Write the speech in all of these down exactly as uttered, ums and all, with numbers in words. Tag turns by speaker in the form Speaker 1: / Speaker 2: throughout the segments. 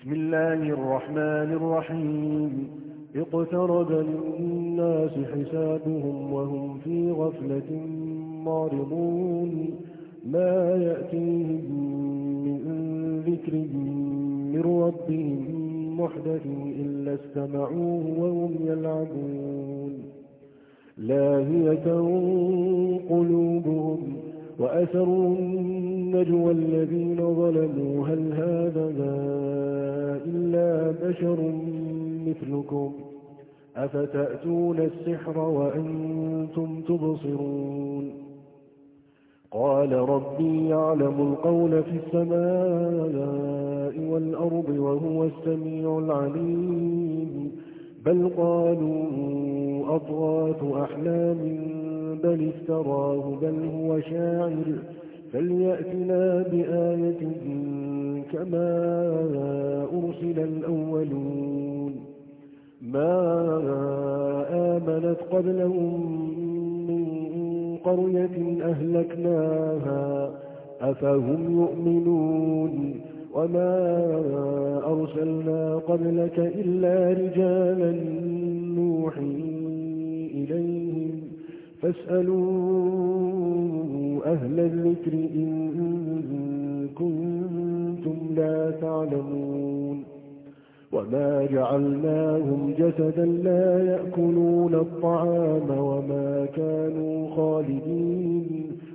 Speaker 1: بسم الله الرحمن الرحيم اقترب للناس حسابهم وهم في غفلة معرضون ما يأتيهم من ذكر من ربهم محدث إلا استمعوه وهم يلعبون لاهية قلوبهم وأسروا النجوى الذين ظلموا هل هذا إلا بشر مثلكم أفتأتون السحر وأنتم تبصرون قال ربي يعلم القول في السماء والأرض وهو السميع العليم بل قالوا أضغاث أحلام بل افتراه بل هو شاعر فليأتنا بآية كما أرسل الأولون ما آمنت قبلهم من قرية أهلكناها أفهم يؤمنون وما أرسلنا قبلك إلا رجالا نوحي إليهم فاسألوا أهل الذكر إن كنتم لا تعلمون وما جعلناهم جسدا لا يأكلون الطعام وما كانوا خالدين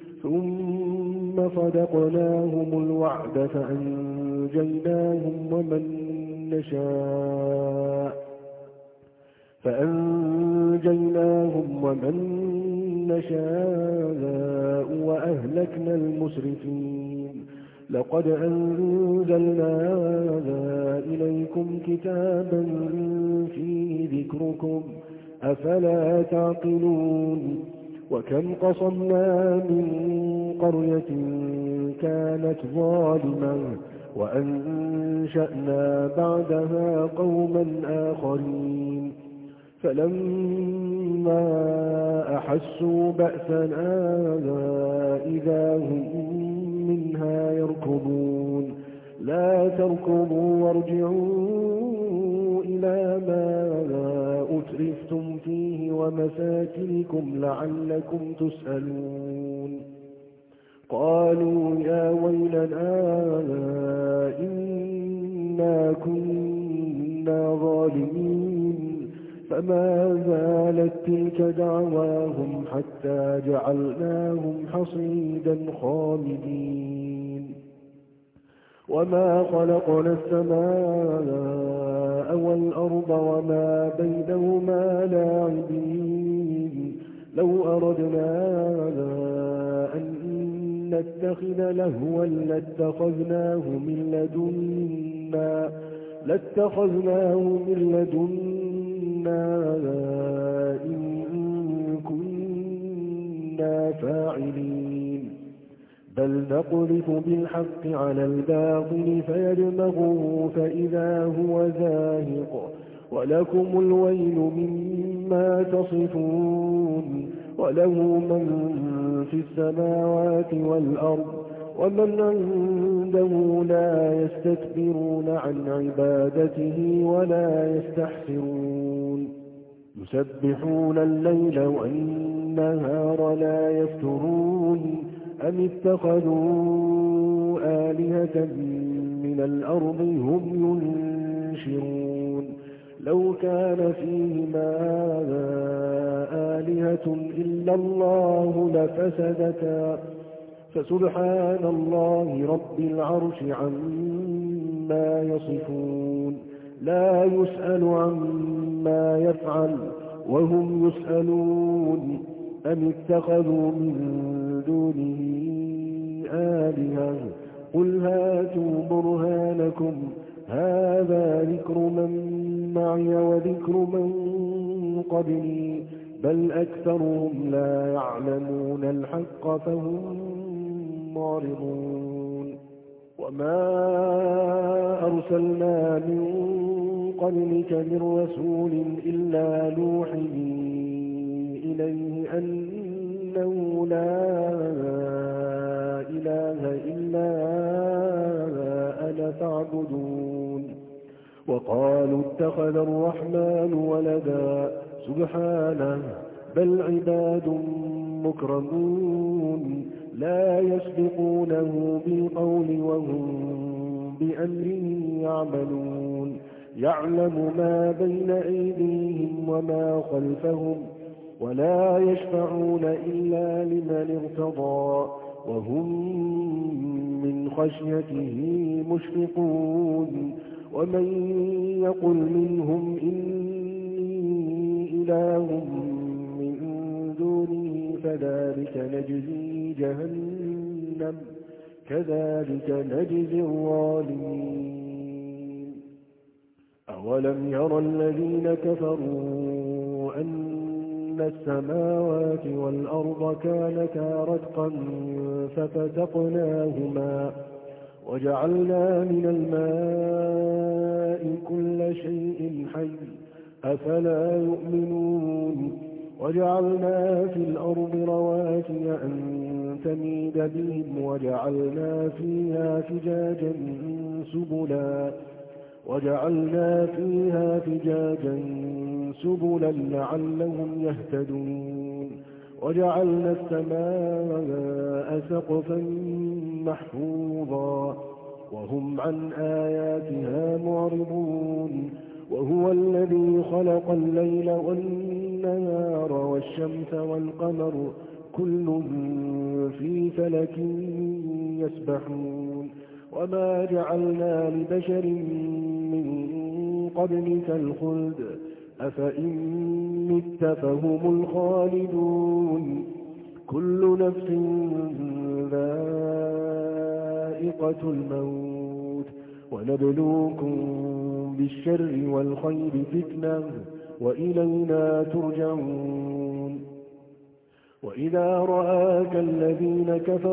Speaker 1: ثم صدقناهم الوعد فأنجيناهم ومن نشاء فأنجيناهم ومن نشاء وأهلكنا المسرفين لقد أنزلنا إليكم كتابا فيه ذكركم أفلا تعقلون وكم قصمنا من قرية كانت ظالمة وأنشأنا بعدها قوما آخرين فلما أحسوا بأسنا إذا هم منها يركضون لا تركضوا وارجعوا إلى ما أترفتم فيه ومساكنكم لعلكم تسألون قالوا يا ويلنا إنا كنا ظالمين فما زالت تلك دعواهم حتى جعلناهم حصيدا خامدين وما خلقنا السماء والأرض وما بينهما لاعبين لو أردنا أن نتخذ لهوا لاتخذناه من لدنا لاتخذناه من لدنا إن كنا فاعلين بل نقذف بالحق على الباطل فيدمغه فإذا هو زاهق ولكم الويل مما تصفون وله من في السماوات والأرض ومن عنده لا يستكبرون عن عبادته ولا يستحسرون يسبحون الليل والنهار لا يفترون أم اتخذوا آلهة من الأرض هم ينشرون لو كان فيهما آلهة إلا الله لفسدتا فسبحان الله رب العرش عما يصفون لا يسأل عما يفعل وهم يسألون أم اتخذوا من دونه آلهة قل هاتوا برهانكم هذا ذكر من معي وذكر من قبلي بل أكثرهم لا يعلمون الحق فهم معرضون وما أرسلنا من قبلك من رسول إلا نوحي إليه أنه لا إله إلا أنا فاعبدون وقالوا اتخذ الرحمن ولدا سبحانه بل عباد مكرمون لا يسبقونه بالقول وهم بأمره يعملون يعلم ما بين أيديهم وما خلفهم ولا يشفعون إلا لمن ارتضى وهم من خشيته مشفقون ومن يقل منهم إني إله من دونه فذلك نجزي جهنم كذلك نجزي الظالمين أولم يرى الذين كفروا أن السماوات والأرض كانتا رتقا ففتقناهما وجعلنا من الماء كل شيء حي أفلا يؤمنون وجعلنا في الأرض رواسي أن تميد بهم وجعلنا فيها فجاجا سبلا وجعلنا فيها فجاجا سبلا لعلهم يهتدون وجعلنا السماء سقفا محفوظا وهم عن آياتها معرضون وهو الذي خلق الليل والنهار والشمس والقمر كل في فلك يسبحون وما جعلنا لبشر من قبلك الخلد أفإن مت فهم الخالدون كل نفس ذائقة الموت ونبلوكم بالشر والخير فتنة وإلينا ترجعون وإذا رآك الذين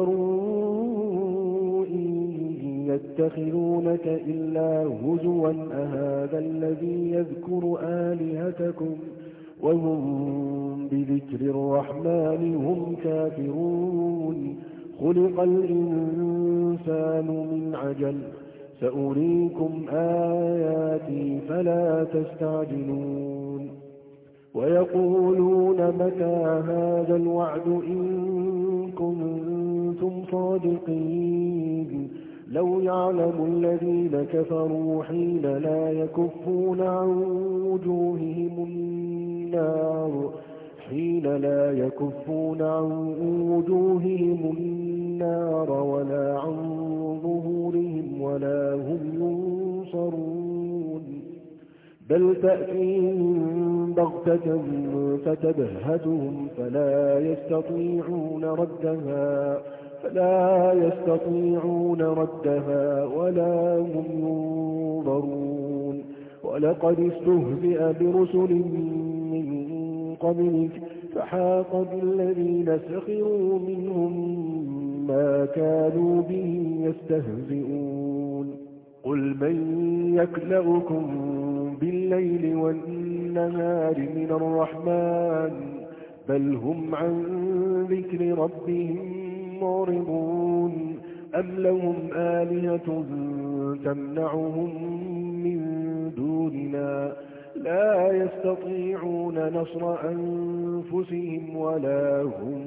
Speaker 1: كفروا إن يتخذونك إلا هزوا أهذا الذي يذكر آلهتكم وهم بذكر الرحمن هم كافرون خلق الإنسان من عجل سأريكم آياتي فلا تستعجلون ويقولون متى هذا الوعد إن كنتم صادقين لو يعلم الذين كفروا حين لا يكفون عن وجوههم النار حين لا يكفون عن وجوههم النار ولا عن ظهورهم ولا هم ينصرون بل تأتيهم بغتة فتبهتهم فلا يستطيعون ردها فلا يستطيعون ردها ولا هم ينظرون ولقد استهزئ برسل من قبلك فحاق بالذين سخروا منهم ما كانوا به يستهزئون قل من يكلؤكم بالليل والنهار من الرحمن بل هم عن ذكر ربهم معرضون أم لهم آلهة تمنعهم من دوننا لا يستطيعون نصر أنفسهم ولا هم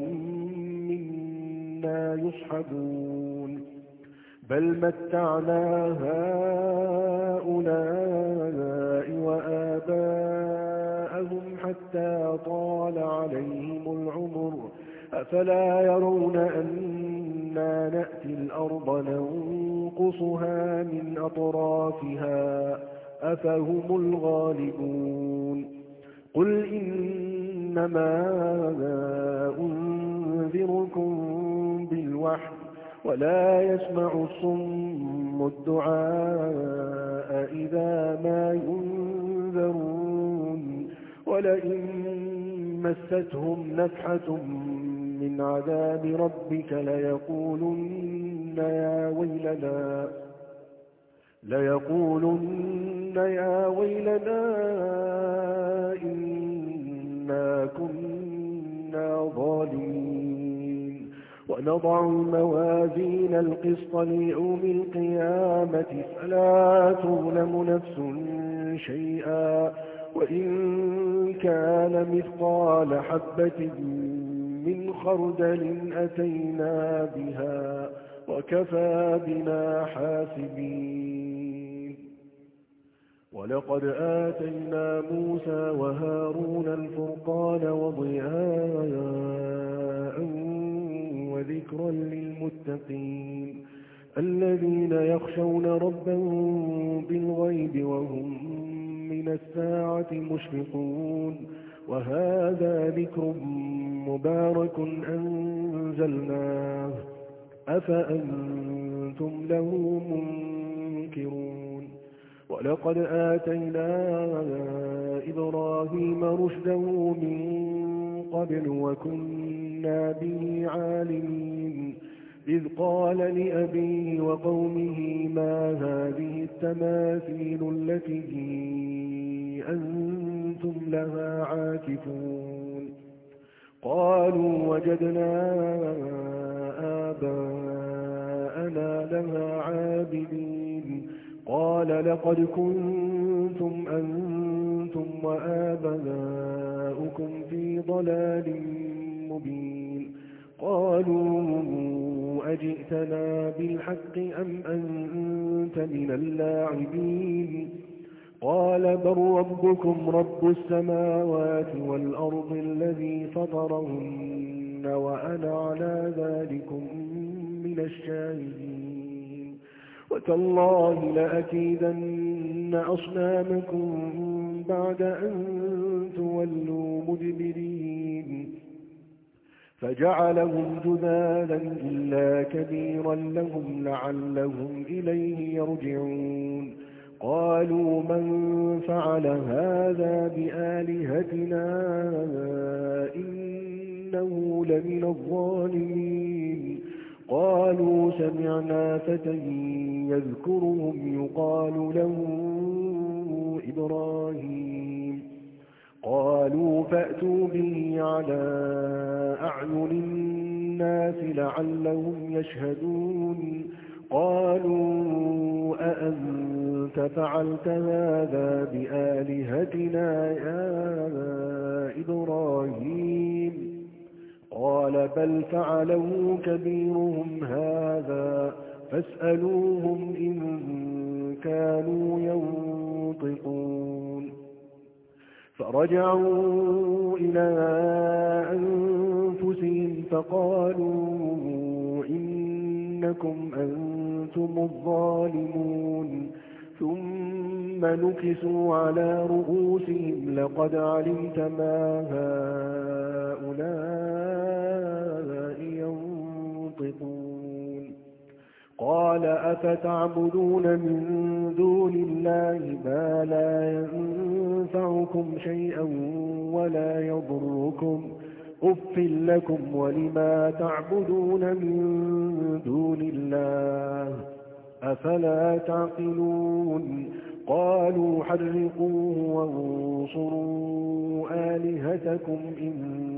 Speaker 1: منا يصحبون بل متعنا هؤلاء وآباءهم حتى طال عليهم العمر أفلا يرون أنا نأتي الأرض ننقصها من أطرافها أفهم الغالبون قل إنما أنذركم بالوحي ولا يسمع الصم الدعاء إذا ما ينذرون ولئن مستهم نفحة من عذاب ربك ليقولن يا ويلنا ليقولن يا ويلنا إنا كنا ظالمين ونضع الموازين القسط ليوم القيامة فلا تظلم نفس شيئا وإن كان مثقال حبة من خردل أتينا بها وكفى بنا حاسبين. ولقد آتينا موسى وهارون الفرقان وضياء وذكرا للمتقين الذين يخشون ربهم بالغيب وهم من الساعة مشفقون. وهذا ذكر مبارك أنزلناه أفأنتم له منكرون. ولقد آتينا إبراهيم رشده من قبل وكنا به عالمين إذ قال لأبيه وقومه ما هذه التماثيل التي أنتم لها عاكفون. قالوا وجدنا آباءنا لها عابدين. قال لقد كنتم أنتم وآباؤكم في ضلال مبين. قالوا أجئتنا بالحق أم أنت من اللاعبين. قال بل ربكم رب السماوات والأرض الذي فطرهن وأنا على ذلكم من الشاهدين. وتالله لأكيدن أصنامكم بعد أن تولوا مدبرين. فجعلهم جذاذا إلا كبيرا لهم لعلهم إليه يرجعون. قالوا من فعل هذا بآلهتنا إنه لمن الظالمين. قالوا سمعنا فتى يذكرهم يقال له إبراهيم. قالوا فأتوا به على أعين الناس لعلهم يشهدون. قالوا أأنت فعلت هذا بآلهتنا يا إبراهيم. قال بل فعله كبيرهم هذا فاسألوهم إن كانوا ينطقون. فرجعوا إلى أنفسهم فقالوا إنكم أنتم الظالمون. ثم نكسوا على رؤوسهم لقد علمت ما هؤلاء ينطقون. قال أفتعبدون من دون الله ما لا ينفعكم شيئا ولا يضركم أف لكم ولما تعبدون من دون الله أفلا تعقلون. قالوا حرقوه وانصروا آلهتكم إن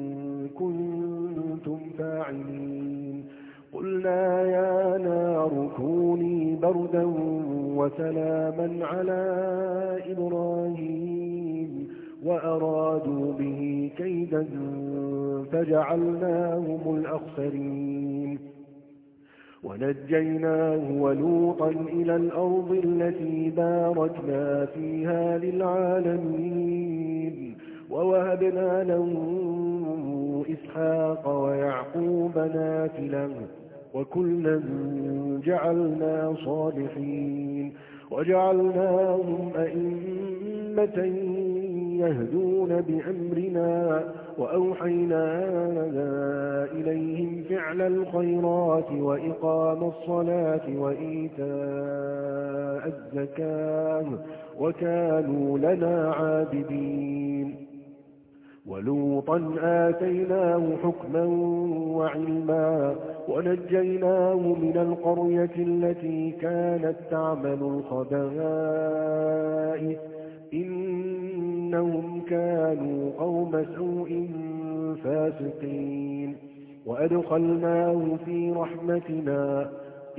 Speaker 1: كنتم فاعلين. قلنا يا نار كوني بردا وسلاما على إبراهيم وأرادوا به كيدا فجعلناهم الأخسرين. ونجيناه ولوطا إلى الأرض التي باركنا فيها للعالمين. ووهبنا له إسحاق ويعقوب نافلة وكلا جعلنا صالحين. وجعلناهم أئمة يهدون بأمرنا وأوحينا إليهم فعل الخيرات وإقام الصلاة وإيتاء الزكاة وكانوا لنا عابدين. ولوطا آتيناه حكما وعلما ونجيناه من القرية التي كانت تعمل الخبائث إنهم كانوا قوم سوء فاسقين. وأدخلناه في رحمتنا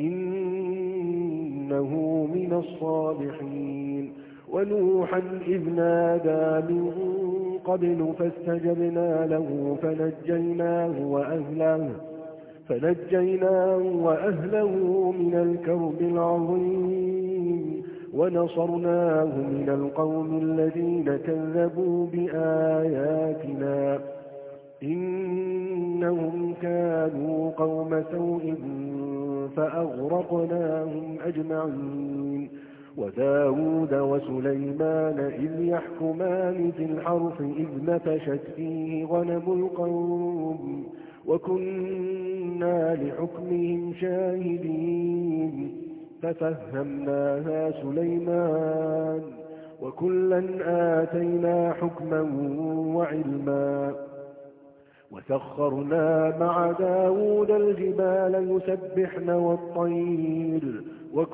Speaker 1: إنه من الصالحين. ونوحا إذ نادى من قبل فاستجبنا له فنجيناه وأهله, فنجيناه وأهله من الكرب العظيم ونصرناه من القوم الذين كذبوا بآياتنا إنهم كانوا قوم سوء فأغرقناهم أجمعين. وداود وسليمان إذ يحكمان في الحرث إذ نفشت فيه غنم القوم وكنا لحكمهم شاهدين ففهمناها سليمان وكلا آتينا حكما وعلما. وسخرنا مع داود الجبال يسبحن والطير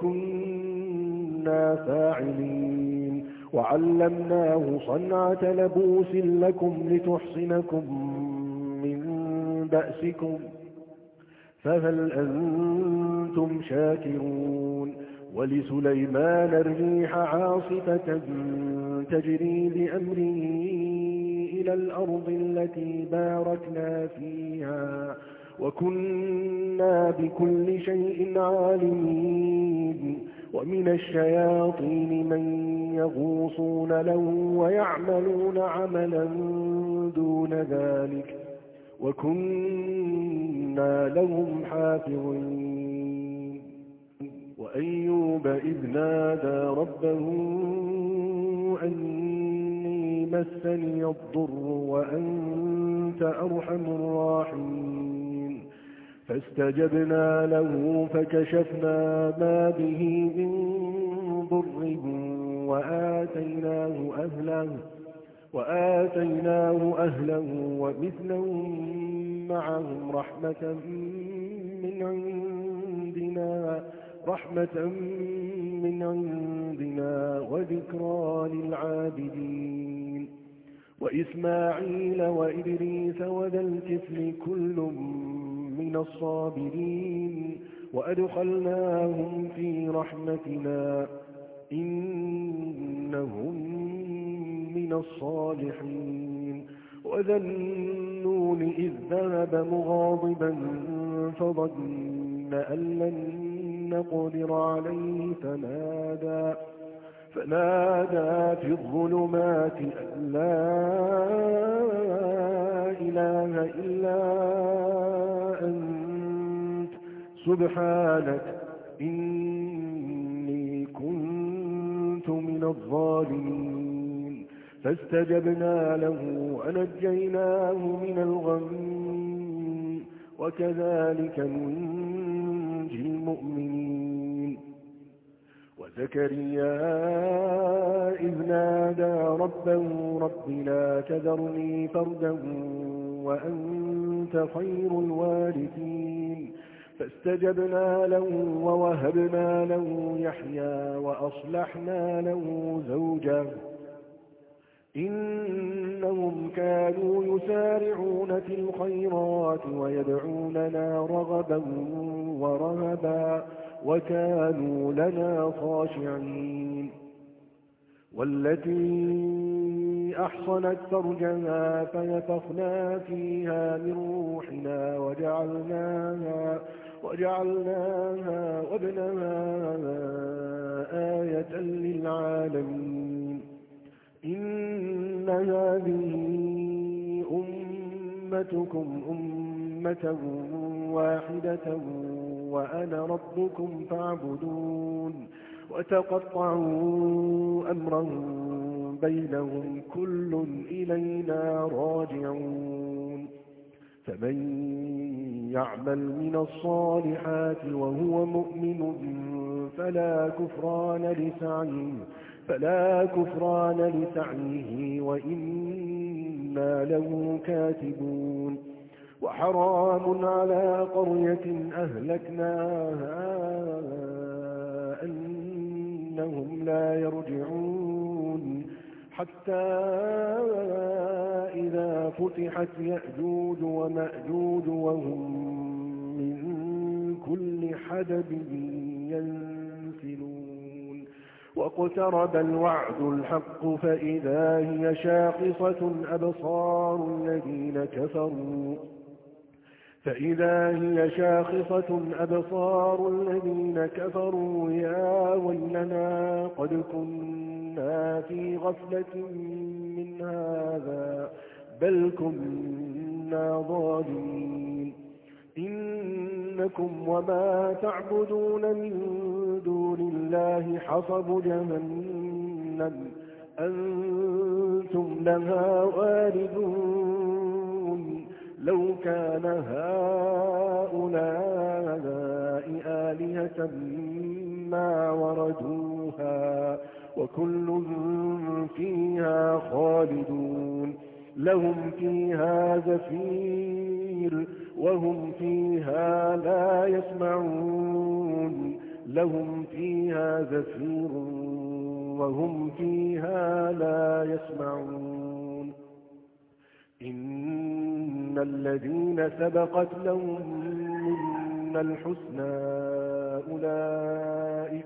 Speaker 1: وكنا فاعلين. وعلمناه صنعة لبوس لكم لتحصنكم من بأسكم فهل أنتم شاكرون. ولسليمان الريح عاصفة تجري بأمره إلى الأرض التي باركنا فيها وكنا بكل شيء عالمين. ومن الشياطين من يغوصون له ويعملون عملا دون ذلك وكنا لهم حافظين. وأيوب إذ نادى ربه أني مسني الضر وأنت أرحم الراحمين فاستجبنا له فكشفنا ما به من ضر وآتيناه أهله, وآتيناه أهله ومثلهم معهم رحمة من عندنا رحمة من عندنا وذكرى للعابدين. وإسماعيل وإدريس وذا الكفل كل من الصابرين وأدخلناهم في رحمتنا إنهم من الصالحين. وذا النون إذ ذهب مغاضبا فظن أن لن نقدر عليه فنادى, فنادى في الظلمات أن لا إله إلا أنت سبحانك إني كنت من الظالمين. فاستجبنا له ونجيناه من الغم وكذلك ننجي المؤمنين. وزكريا إذ نادى ربه رب لا تذرني فردا وأنت خير الوارثين فاستجبنا له ووهبنا له يحيى وأصلحنا له زوجه إنهم كانوا يسارعون في الخيرات ويدعوننا رغبا ورهبا وكانوا لنا خاشعين. والتي أحصنت فرجها فنفخنا فيها من روحنا وجعلناها, وجعلناها وابنها آية للعالمين. إن هذه أمتكم أمة واحدة وأنا ربكم فاعبدون. وتقطعوا أمرهم بينهم كل إلينا راجعون. فمن يعمل من الصالحات وهو مؤمن فلا كفران لسعيه فلا كفران لسعيه وإنا له كاتبون. وحرام على قرية أهلكناها أنهم لا يرجعون حتى إذا فتحت يأجوج ومأجوج وهم من كل حدب ينسلون واقترب الوعد الحق فإذا هي شاخصة أبصار الذين كفروا فإذا هي شاخصة أبصار الذين كفروا يا ويلنا قد كنا في غفلة من هذا بل كنا ظالمين إنكم وما تعبدون من دون الله حصب جهنم أنتم لها واردون لو كان هؤلاء آلهة ما وردوها وكل فيها خالدون لهم فيها زفير وهم فيها لا يسمعون لهم فيها زفير وهم فيها لا يسمعون إن الذين سبقت لهم منا الحسنى أولئك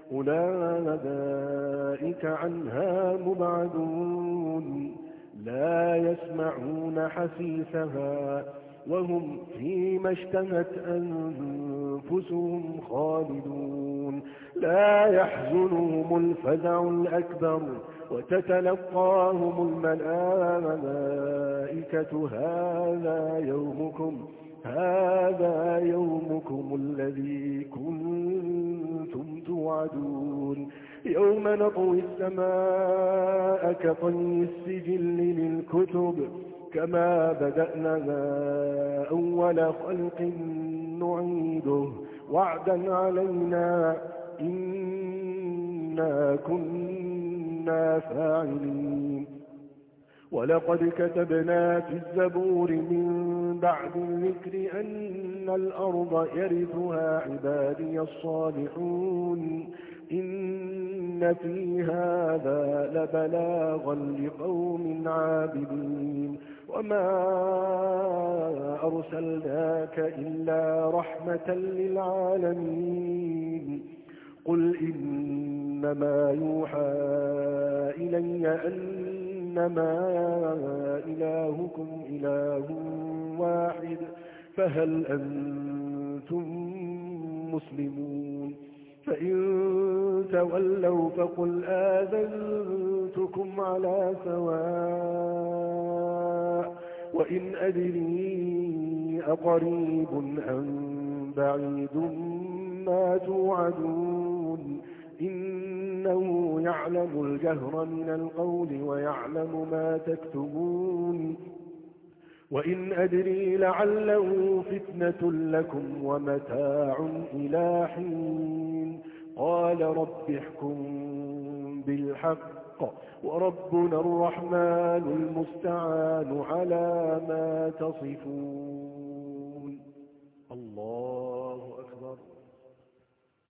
Speaker 1: أولئك عنها مبعدون لا يسمعون حسيسها وهم فيما اشتهت أنفسهم خالدون لا يحزنهم الفزع الأكبر وتتلقاهم الملائكة هذا يومكم هذا يومكم الذي كنتم توعدون يوم نطوي السماء كطي السجل للكتب كما بدأنا أول خلق نعيده وعدا علينا إنا كنا فاعلين ولقد كتبنا في الزبور من بعد الذكر أن الأرض يرثها عبادي الصالحون إن في هذا لبلاغا لقوم عابدين وما أرسلناك إلا رحمة للعالمين قل إنما يوحى إلي أنما إلهكم إله واحد فهل أنتم مسلمون فإن تولوا فقل آذنتكم على سواء وإن أدري أقريب أم بعيد ما توعدون إنه يعلم الجهر من القول ويعلم ما تكتبون وإن أدري لعله فتنة لكم ومتاع إلى حين قال رب احكم بالحق وربنا الرحمن المستعان على ما تصفون